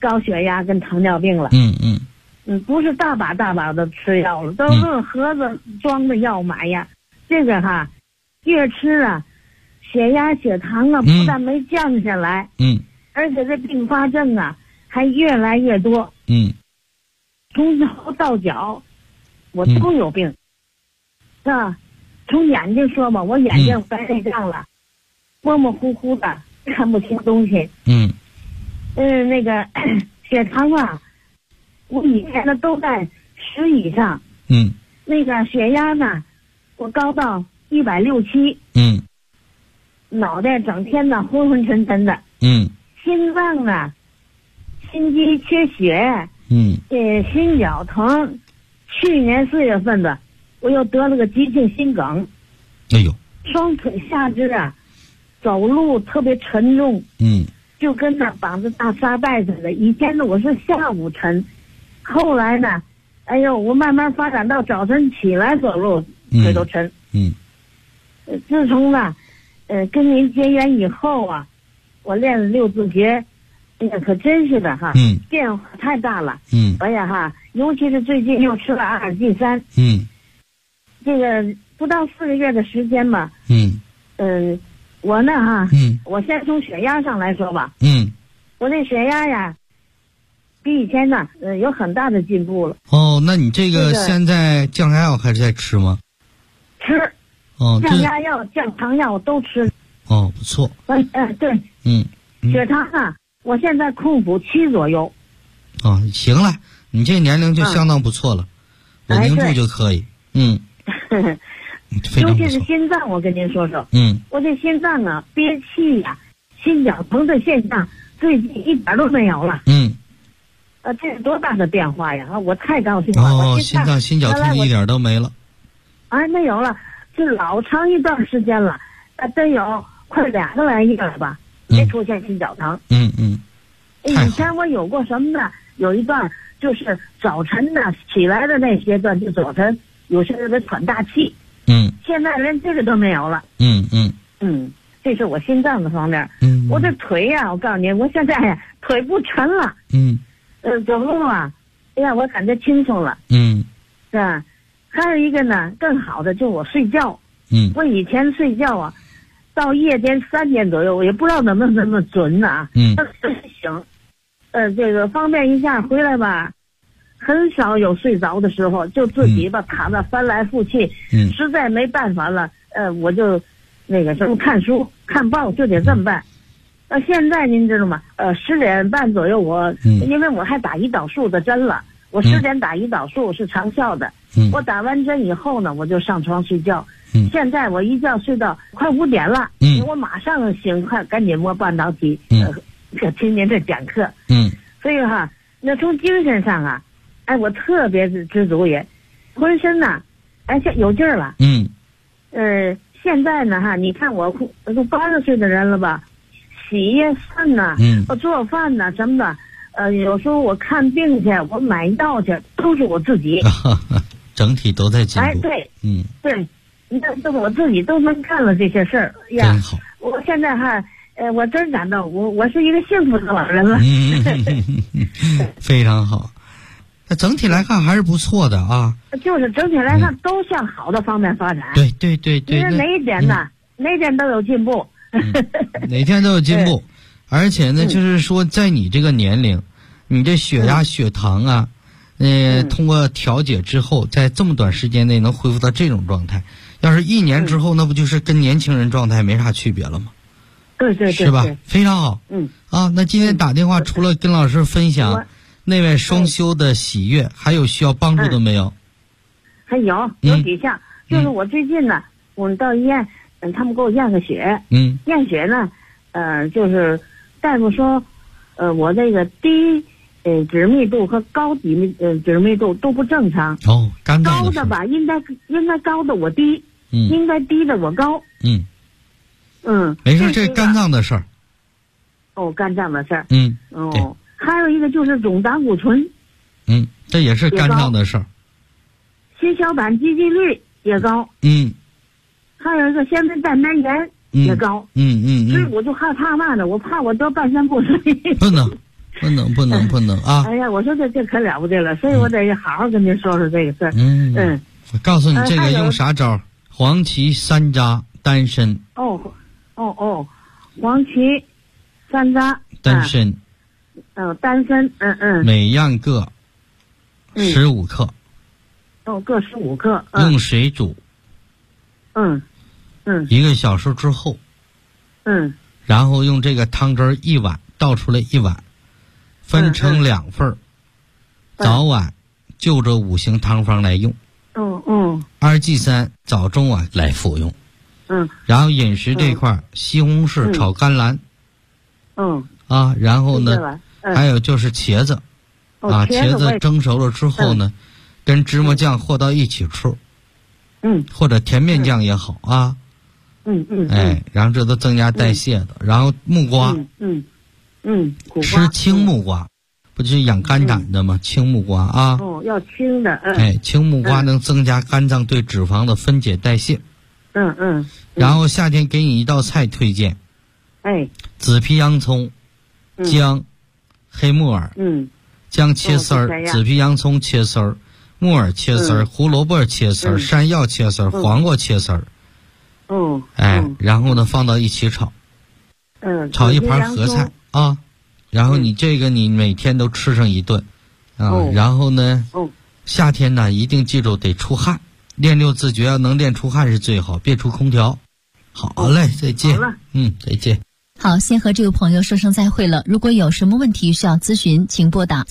高血压跟糖尿病了。不是大把的吃药了，都论盒子装的药买呀。这个哈，越吃啊，血压血糖啊不但没降下来，而且这并发症啊还越来越多。从头到脚我都有病，是吧？从眼睛说吧，我眼睛白内障了，模模糊糊的看不清东西。那个血糖啊，我以前呢都在10以上。那个血压呢，我高到167。脑袋整天呢昏昏沉沉的。心脏呢，心肌缺血。心绞疼。去年4月份的，我又得了个急性心梗。 哎呦！ 双腿下肢啊，走路特别沉重。就跟那绑着大沙袋似的。以前呢我是下午沉，后来呢，哎呦，我慢慢发展到早晨起来走路腿都沉。自从呢，跟您结缘以后啊，我练了6字诀，这个可真是的哈，变化太大了。哎呀哈，尤其是最近又吃了阿尔济酸。这个不到4个月的时间吧。我呢哈，我先从血压上来说吧。我这血压呀，比以前呢，有很大的进步了。 哦，那你这个现在降压药还是在吃吗？ 吃。降压药、降糖药都吃。 哦，不错。 对。血糖啊，我现在控补7左右。 行了，你这年龄就相当不错了，稳定住就可以。 尤其是心脏，我跟您说说。我这心脏啊，憋气呀，心绞疼的现象最近一点都没有了。这是多大的变化呀！我太高兴了。 心脏心绞疼一点都没了。 没有了，是老长一段时间了，真有快2个来月了吧，没出现心绞疼。以前我有过什么呢？有一段就是早晨呢起来的那阶段，就早晨有些人喘大气。现在连这个都没有了。这是我心脏的方面。我这腿呀，我告诉你，我现在呀腿不沉了。走路啊，哎呀，我感觉轻松了。是吧？还有一个呢，更好的就是我睡觉。我以前睡觉啊，到夜间3点左右，我也不知道能不能那么准呢。醒。这个方便一下回来吧。很少有睡着的时候，就自己吧躺着翻来覆去。实在没办法了，我就那个什么看书看报，就得这么办。现在您知道吗？10点半左右因为我还打胰岛素的针了，我10点打胰岛素是长效的。我打完针以后呢，我就上床睡觉。现在我一觉睡到快5点了。我马上醒，赶紧摸半导体，听您这讲课。所以哈，那从精神上啊，我特别知足也，浑身呐，有劲儿了。现在呢哈，你看我都80岁的人了吧，洗饭呐，做饭呐什么的，有时候我看病去，我买药去，都是我自己。 整体都在进步。 对。对，这我自己都能干了这些事儿呀。真好。我现在哈。我真感到我是一个幸福的老人了。 非常好，那整体来看还是不错的啊。 就是整体来看都向好的方面发展。 对。 你说哪一点呢？哪一点都有进步。 哪天都有进步，而且呢，就是说在你这个年龄，你这血压、血糖啊，通过调节之后，在这么短时间内能恢复到这种状态，要是1年之后，那不就是跟年轻人状态没啥区别了吗？ 对， 是吧？非常好。那今天打电话除了跟老师分享内外双修的喜悦，还有需要帮助的没有？ 还有几项，就是我最近呢，我到医院，他们给我验个血。验血呢，就是大夫说，我这个低脂密度和高脂密度都不正常。 肝脏高的吧，应该高的我低，应该低的我高。 没事，这肝脏的事儿。 肝脏的事儿。 对。 还有一个就是总胆固醇。 这也是肝脏的事儿。 血小板积聚率也高。还有一个先天蛋白炎也高。所以我就害怕嘛的，我怕我得半身不遂。 不能， 不能啊！ 哎呀，我说这可了不得了，所以我得好好跟您说说这个事儿。 我告诉你这个用啥招？黄芪山楂丹参。 黄芪山楂丹参。 丹参， 每样各15克。 各15克。 用水煮。1个小时之后。然后用这个汤汁1碗倒出来1碗，分成2份，早晚就这5行汤方来用。2G3早中晚来服用。然后饮食这块西红柿炒甘蓝。然后呢，还有就是茄子。茄子蒸熟了之后呢，跟芝麻酱和到一起吃。或者甜面酱也好啊。然后这都增加代谢的。然后木瓜。吃青木瓜，不就是养肝胆的吗？青木瓜啊。 要青的。 青木瓜能增加肝脏对脂肪的分解代谢。然后夏天给你一道菜推荐。紫皮洋葱、姜、黑木耳。姜切丝儿，紫皮洋葱切丝儿，木耳切丝儿，胡萝卜切丝儿，山药切丝儿，黄瓜切丝儿。然后呢放到一起炒。炒一盘合菜啊。然后你这个你每天都吃上一顿然后呢夏天呢一定记住得出汗，练6字诀要能练出汗是最好，别出空调。好嘞，再见。再见。 好，先和这位朋友说声再会了。如果有什么问题需要咨询，请拨打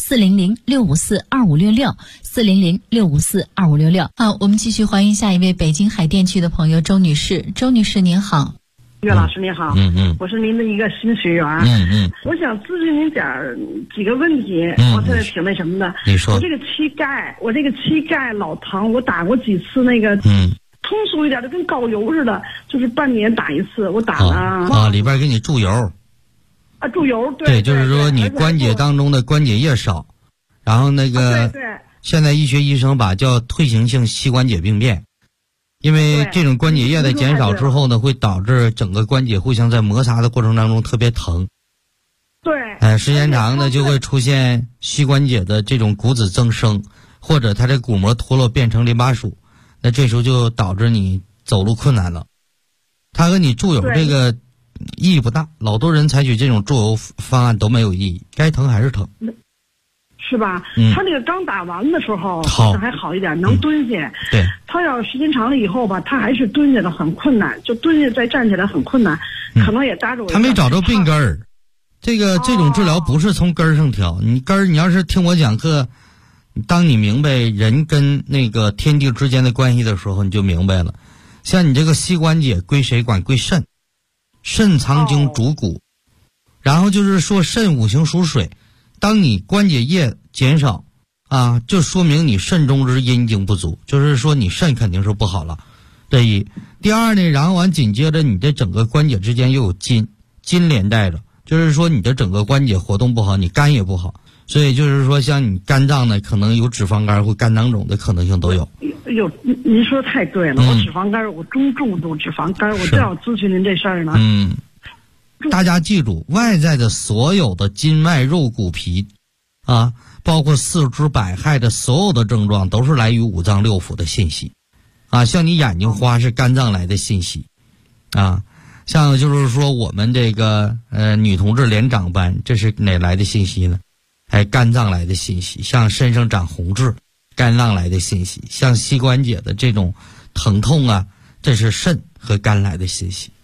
400-654-2566，400-654-2566。好，我们继续欢迎下一位北京海淀区的朋友周女士。周女士您好。 岳老师你好。我是您的一个新学员。我想咨询您几个问题。我现在挺那什么的。 你说。 我这个膝盖老疼，我打过几次那个通俗一点的跟膏油似的，就是半年打一次，我打了里边给你注油。 注油。 对，就是说你关节当中的关节液少，然后那个现在医学医生把叫退行性膝关节病变。因为这种关节液的减少之后呢，会导致整个关节互相在摩擦的过程当中特别疼。时间长呢就会出现膝关节的这种骨质增生，或者它这骨膜脱落变成淋巴属，那这时候就导致你走路困难了。它和你注油这个意义不大，老多人采取这种注油方案都没有意义，该疼还是疼。 是吧？他那个刚打完的时候还好一点，能蹲下。 对。 他要时间长了以后吧，他还是蹲下的很困难，就蹲下再站起来很困难，可能也搭着我。 他没找着病根儿。这种治疗不是从根儿上调，你要是听我讲课，当你明白人跟那个天地之间的关系的时候，你就明白了。像你这个膝关节归谁管？归肾，肾藏精主骨，然后就是说肾5行属水。当你关节液减少就说明你肾中之阴精不足，就是说你肾肯定是不好了。这一。第二呢，然后紧接着你的整个关节之间又有筋连带着，就是说你的整个关节活动不好，你肝也不好，所以就是说像你肝脏呢可能有脂肪肝或肝囊肿的可能性都有。 您说的太对了，我脂肪肝，我中重度脂肪肝，我正要咨询您这事儿呢。 大家记住，外在的所有的筋脉肉骨皮包括四肢百骸的所有的症状都是来于五脏六腑的信息像你眼睛花是肝脏来的信息像就是说我们这个女同志脸长斑，这是哪来的信息呢？肝脏来的信息。像身上长红痣，肝脏来的信息。像膝关节的这种疼痛这是肾和肝来的信息。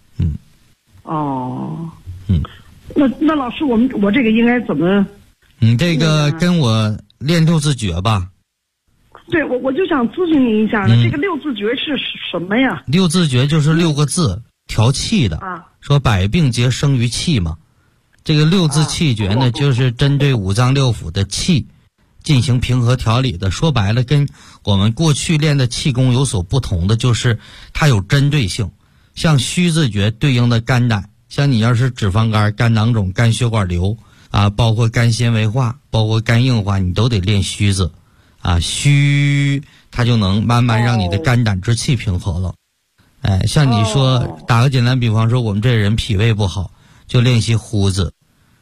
那老师，我这个应该怎么？ 你这个跟我练6字诀吧。 对，我就想咨询您一下呢，这个6字诀是什么呀 ？6字诀就是6个字，调气的说百病皆生于气嘛。这个6字气诀呢，就是针对五脏六腑的气进行平和调理的。说白了，跟我们过去练的气功有所不同的，就是它有针对性。像虚字诀对应的肝胆，像你要是脂肪肝、肝囊肿、肝血管瘤包括肝纤维化，包括肝硬化，你都得练虚字虚它就能慢慢让你的肝胆之气平和了。像你说打个简单比方说，我们这人脾胃不好，就练习呼字，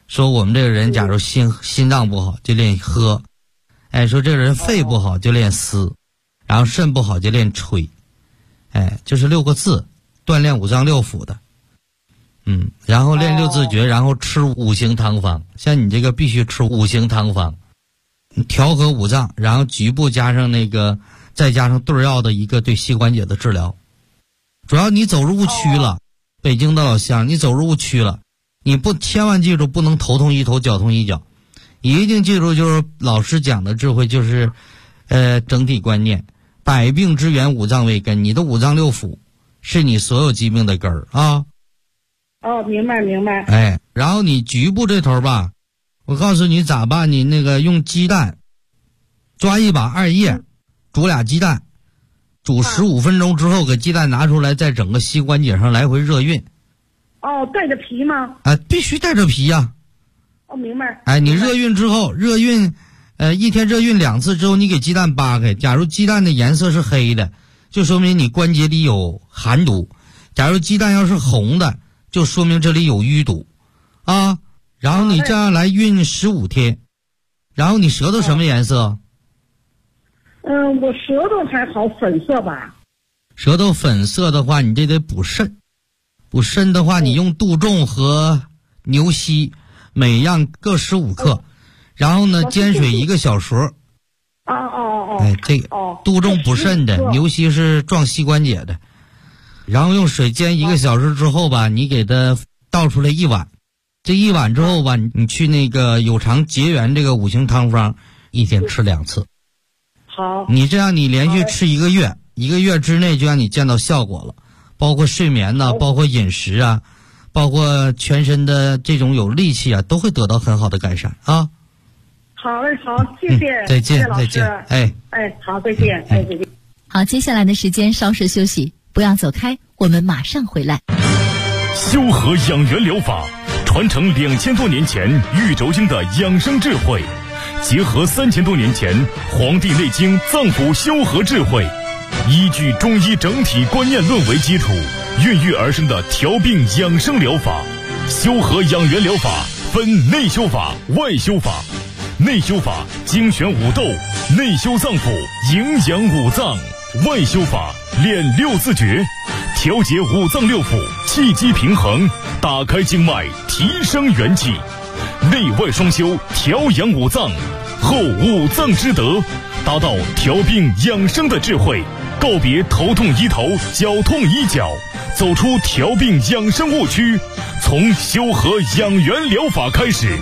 说我们这个人假如心脏不好就练喝，哎，说这个人肺不好就练思，然后肾不好就练吹，哎，就是6个字，锻炼五脏六腑的。然后练6字诀，然后吃5行汤方，像你这个必须吃5行汤方，调和五脏，然后局部加上再加上对药的一个对膝关节的治疗。主要你走入误区了，北京的老乡，你走入误区了，你千万记住不能头痛医头，脚痛医脚，一定记住就是老师讲的智慧，就是整体观念，百病之源五脏为根，你的五脏六腑是你所有疾病的根儿啊。 明白。 哎，然后你局部这头吧，我告诉你咋办，你那个用鸡蛋抓一把2叶，煮俩鸡蛋，煮15分钟之后，给鸡蛋拿出来，在整个膝关节上来回热运。 带着皮吗？ 必须带着皮呀。 明白。 哎，你热运之后，一天热运2次之后，你给鸡蛋扒开，假如鸡蛋的颜色是黑的，就说明你关节里有寒毒；假如鸡蛋要是红的，就说明这里有淤堵啊。然后你这样来运15天，然后你舌头什么颜色？ 我舌头还好，粉色吧。 舌头粉色的话，你这得补肾。补肾的话，你用杜仲和牛膝每样各15克，然后呢煎水1个小时。哎，这个杜仲补肾的，牛膝是壮膝关节的。然后用水煎1个小时之后吧，你给它倒出来1碗，这1碗之后吧，你去那个有偿结缘这个5行汤方，一天吃2次。 好， 你这样你连续吃1个月，1个月之内就让你见到效果了，包括睡眠呐，包括饮食啊，包括全身的这种有力气啊，都会得到很好的改善啊。 好嘞，好，谢谢， 再见，再见，哎， 好，再见，再见。 好，接下来的时间稍事休息，不要走开，我们马上回来。 修和养元疗法传承2000多年前玉轴经的养生智慧，结合3000多年前《黄帝内经》脏腑修和智慧，依据中医整体观念论为基础，孕育而生的调病养生疗法。修和养元疗法分内修法、外修法。内修法精选五斗，内修脏腑，营养五脏；外修法练6字诀，调节五脏六腑，气机平衡，打开经脉，提升元气。内外双修，调养五脏，后五脏之德，达到调病养生的智慧，告别头痛医头，脚痛医脚，走出调病养生误区，从修和养元疗法开始。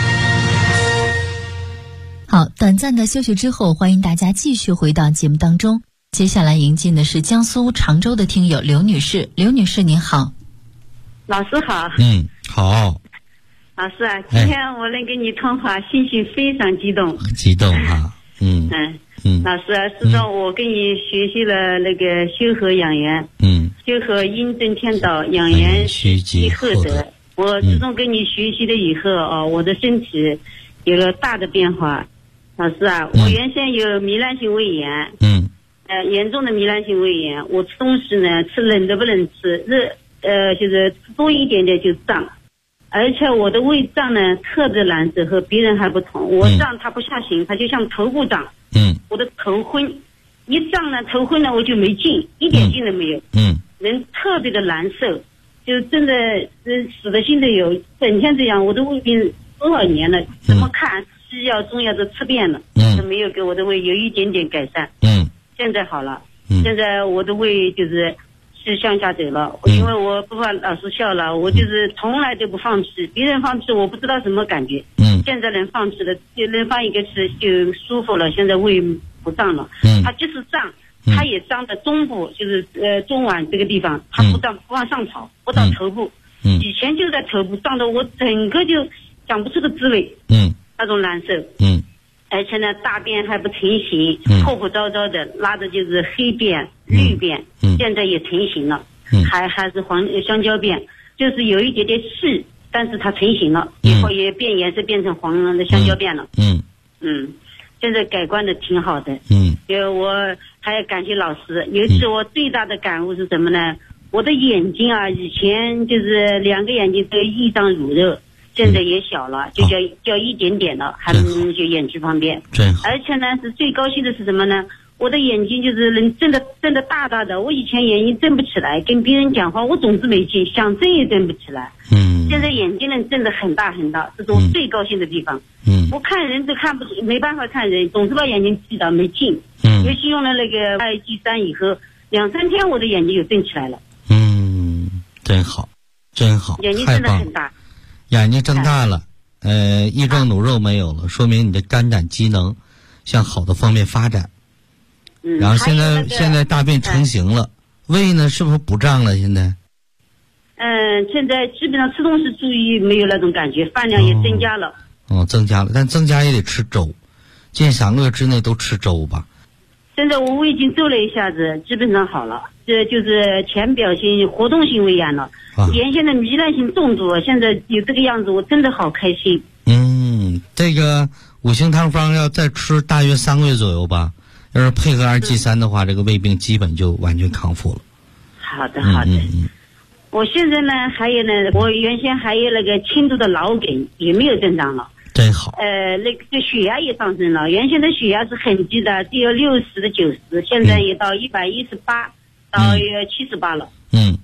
好，短暂的休息之后，欢迎大家继续回到节目当中。接下来迎进的是江苏常州的听友刘女士。刘女士您好。 老师好。 好。 老师啊，今天我能跟你通话，心情非常激动。 激动哈。 老师啊，自从我跟你学习了那个修和养元，修和阴正天道，养元虚积厚德。我自从跟你学习了以后我的身体有了大的变化。老师啊，我原先有糜烂性胃炎，严重的糜烂性胃炎，我吃东西呢，吃冷的不能吃，就是吃多一点点就胀，而且我的胃胀呢特别难受，和别人还不同，我胀它不下行，它就像头部胀，我的头昏，一胀呢头昏呢我就没劲，一点劲都没有，人特别的难受，就真的死的心都有，整天这样，我的胃病多少年了，怎么看西药中药都吃遍了，都没有给我的胃有一点点改善，现在好了，现在我的胃就是向下走了，因为我不怕老师笑了，我就是从来都不放弃，别人放弃我不知道什么感觉，现在能放弃了，就能放一个吃就舒服了，现在胃不胀了，它就是胀，它也胀在中部，就是中脘这个地方，它不胀，不往上跑，不到头部，以前就在头部胀的我整个就讲不出个滋味，那种难受，而且呢大便还不成形，破破糟糟的，拉的就是黑便、绿便，现在也成型了，还是香蕉便，就是有一点点细，但是它成型了，以后也变颜色变成黄的香蕉便了，现在改观的挺好的，因为我还要感谢老师。有一次我最大的感悟是什么呢？我的眼睛啊，以前就是2个眼睛都异常乳肉， 现在也小了，就叫一点点了，还就眼睛旁边。而且呢，是最高兴的是什么呢？我的眼睛就是能睁得大大的，我以前眼睛睁不起来，跟别人讲话我总是没劲，想睁也睁不起来。现在眼睛能睁得很大很大，这是我最高兴的地方。我看人都没办法看人，总是把眼睛闭到没劲。尤其用了那个2G3以后，2-3天我的眼睛就睁起来了。 真好，真好， 眼睛真的很大， 眼睛睁大了，异状脓肉没有了，说明你的肝胆机能向好的方面发展。然后现在大便成型了，胃呢是不是不胀了？现在？ 现在基本上吃东西注意没有那种感觉，饭量也增加了。 增加了，但增加也得吃粥，近3个月之内都吃粥吧。 现在我胃镜做了一下子，基本上好了，这就是浅表性活动性胃炎了。原先的糜烂性中毒，现在有这个样子，我真的好开心。 这个5行汤方要再吃大约3个月左右吧。要是配合2G3的话，这个胃病基本就完全康复了。 好的。我现在呢，还有呢，我原先还有那个轻度的脑梗，也没有症状了。 真好。 那个血压也上升了，原先的血压是很低的，只有60的90，现在也到118到78了。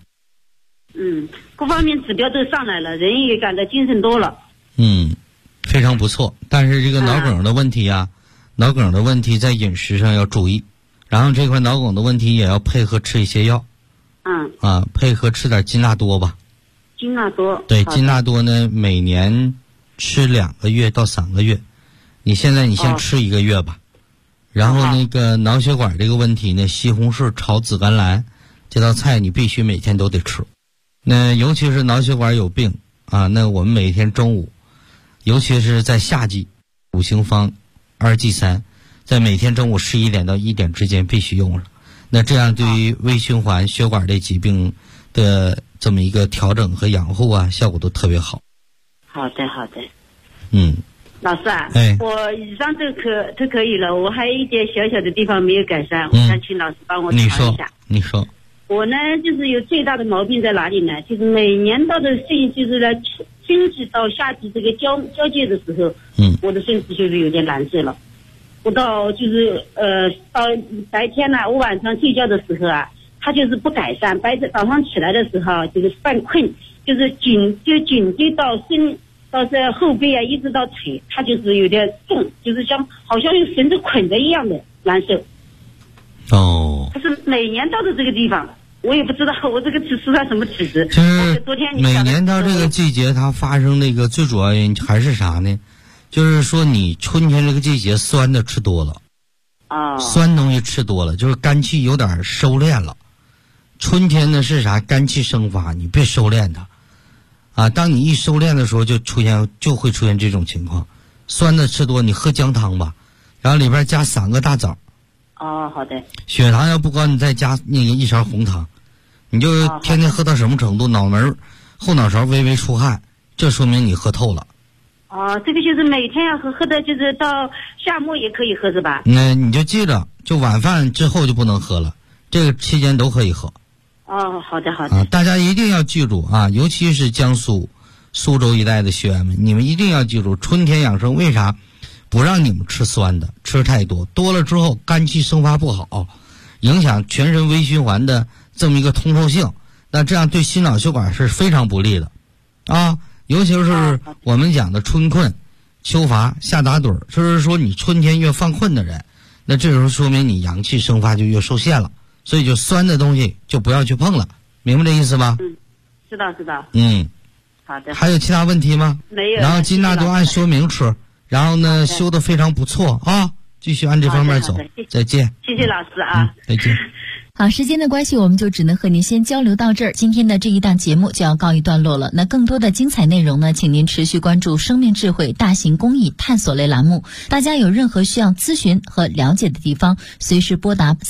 各方面指标都上来了，人也感到精神多了。 非常不错。但是这个脑梗的问题啊，脑梗的问题在饮食上要注意，然后这块脑梗的问题也要配合吃一些药。配合吃点金纳多吧。 金纳多。 对，金纳多呢，每年吃2个月到3个月。你先吃1个月吧。然后那个脑血管这个问题呢，西红柿炒紫甘蓝这道菜你必须每天都得吃。那尤其是脑血管有病啊，那我们每天中午，尤其是在夏季，5行方2G3，在每天中午11点到1点之间必须用上。那这样对于微循环血管类疾病的这么一个调整和养护啊，效果都特别好。 好的。老师啊，我以上都可以了，我还有一点小小的地方没有改善，我想请老师帮我查一下。 你说。我呢，就是有最大的毛病在哪里呢？就是每年到的就是呢，春季到夏季这个交界的时候，我的身体就是有点难受了。我到到白天呢，我晚上睡觉的时候啊，它就是不改善。早上起来的时候就是犯困，就是颈椎到这后背啊，一直到腿，它就是有点重，就是好像用绳子捆着一样的难受。它是每年到的这个地方，我也不知道我这个是什么体质。 就是昨天每年到这个季节，它发生那个最主要原因还是啥呢？就是说你春天这个季节酸的吃多了，酸东西吃多了，就是肝气有点收敛了。春天呢是啥？肝气生发，你别收敛它，当你一收敛的时候，就会出现这种情况。酸的吃多，你喝姜汤吧，然后里边加3个大枣。 好的。 血糖要不高，你再加那个1勺红糖，你就天天喝到什么程度？脑门后脑勺微微出汗，这说明你喝透了。 这个就是每天要喝的，就是到夏末也可以喝是吧？ 那你就记着，就晚饭之后就不能喝了，这个期间都可以喝。 好的。 大家一定要记住啊，尤其是江苏、苏州一带的学员们，你们一定要记住，春天养生为啥不让你们吃酸的？吃太多了之后，肝气生发不好，影响全身微循环的这么一个通透性，那这样对心脑血管是非常不利的尤其是我们讲的春困、秋乏、夏打盹，就是说你春天越犯困的人，那这时候说明你阳气生发就越受限了，所以就酸的东西就不要去碰了，明白这意思吧？ 知道。好的。 还有其他问题吗？ 没有。 然后金纳多按说明吃，然后呢修得非常不错继续按这方面走。再见。 谢谢老师啊。 再见。 好，时间的关系，我们就只能和您先交流到这儿。今天的这一档节目就要告一段落了。那更多的精彩内容呢，请您持续关注生命智慧大型公益探索类栏目。大家有任何需要咨询和了解的地方，随时拨打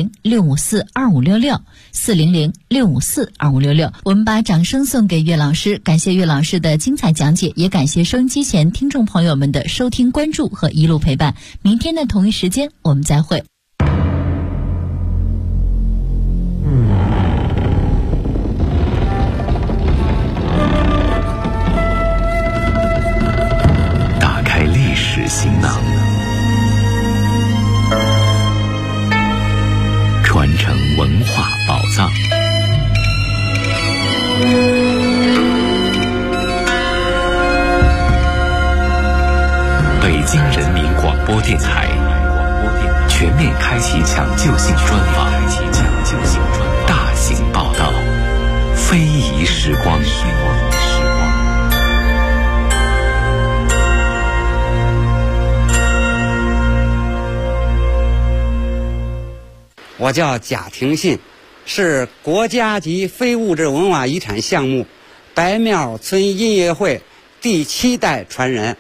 400-654-2566，400-654-2566。我们把掌声送给岳老师，感谢岳老师的精彩讲解，也感谢收音机前听众朋友们的收听关注和一路陪伴。明天的同一时间我们再会。 葬。北京人民广播电台全面开启抢救性专访，大型报道，非遗时光。 我叫贾廷信，是国家级非物质文化遗产项目白庙村音乐会第7代传人。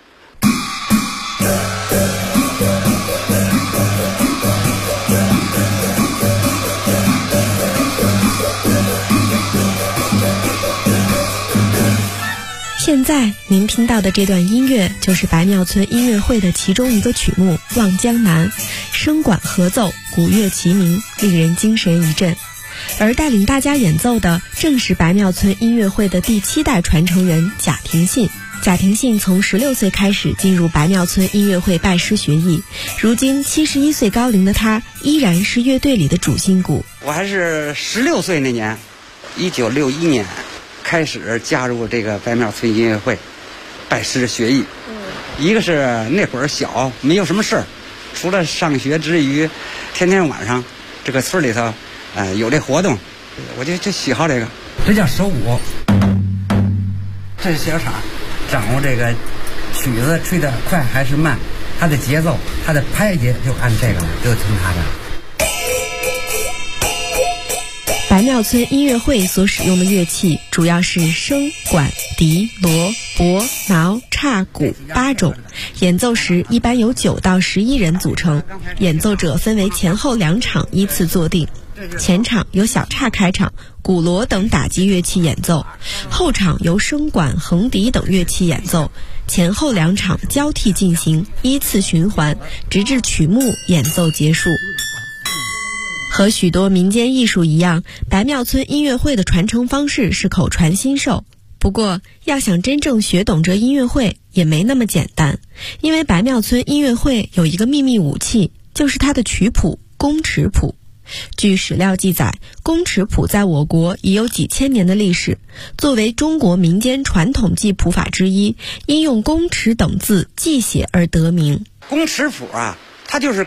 现在您听到的这段音乐就是白庙村音乐会的其中一个曲目《望江南》，声管合奏，鼓乐齐鸣，令人精神一振。而带领大家演奏的正是白庙村音乐会的第7代传承人贾廷信。贾廷信从16岁开始进入白庙村音乐会拜师学艺，如今71岁高龄的他依然是乐队里的主心骨。 我还是16岁那年，1961年开始加入这个白庙村音乐会，拜师学艺。一个是那会儿小，没有什么事儿，除了上学之余，天天晚上这个村里头，有这活动，我就喜好这个。这叫手鼓，这是小厂，掌握这个曲子吹得快还是慢，它的节奏，它的拍节就按这个了，就听它的。 白庙村音乐会所使用的乐器主要是笙、管、笛、锣、钹、挠、叉、鼓8种，演奏时一般由9到11人组成，演奏者分为前后2场依次坐定。前场由小叉开场，鼓锣等打击乐器演奏，后场由笙管、横笛等乐器演奏，前后2场交替进行，依次循环，直至曲目演奏结束。和许多民间艺术一样，白庙村音乐会的传承方式是口传心授。不过，要想真正学懂这音乐会也没那么简单，因为白庙村音乐会有一个秘密武器，就是它的曲谱宫尺谱。据史料记载，宫尺谱在我国已有几千年的历史，作为中国民间传统记谱法之一，因用宫尺等字记写而得名。 宫尺谱啊，它就是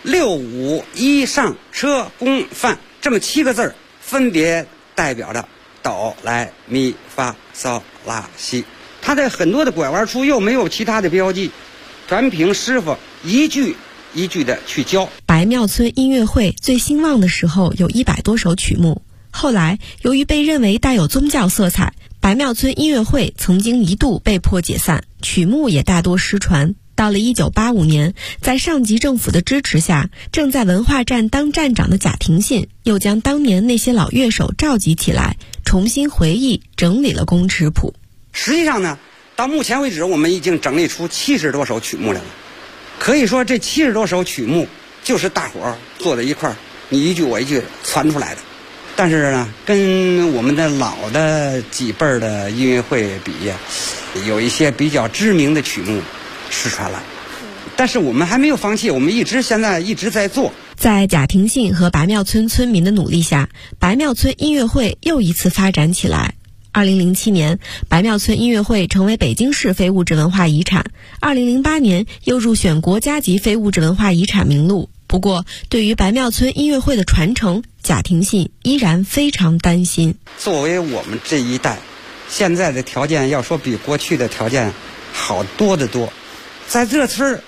6、5、1上车宫范这么7个字，分别代表着哆来咪发嗦拉西。它的很多的拐弯处又没有其他的标记，全凭师傅一句一句的去教。 白庙村音乐会最兴旺的时候有100多首曲目，后来由于被认为带有宗教色彩，白庙村音乐会曾经一度被迫解散，曲目也大多失传。到了1985年，在上级政府的支持下，正在文化站当站长的贾廷信又将当年那些老乐手召集起来，重新回忆整理了宫尺谱。 实际上呢，到目前为止我们已经整理出70多首曲目来了。可以说这70多首曲目就是大伙儿坐在一块儿，你一句我一句传出来的。但是呢，跟我们的老的几辈儿的音乐会比，有一些比较知名的曲目失传了，但是我们还没有放弃，我们现在一直在做。 在贾廷信和白庙村村民的努力下，白庙村音乐会又一次发展起来。2007年，白庙村音乐会成为北京市非物质文化遗产，2008年又入选国家级非物质文化遗产名录。不过，对于白庙村音乐会的传承，贾廷信依然非常担心。 作为我们这一代，现在的条件要说比过去的条件好多得多。在这村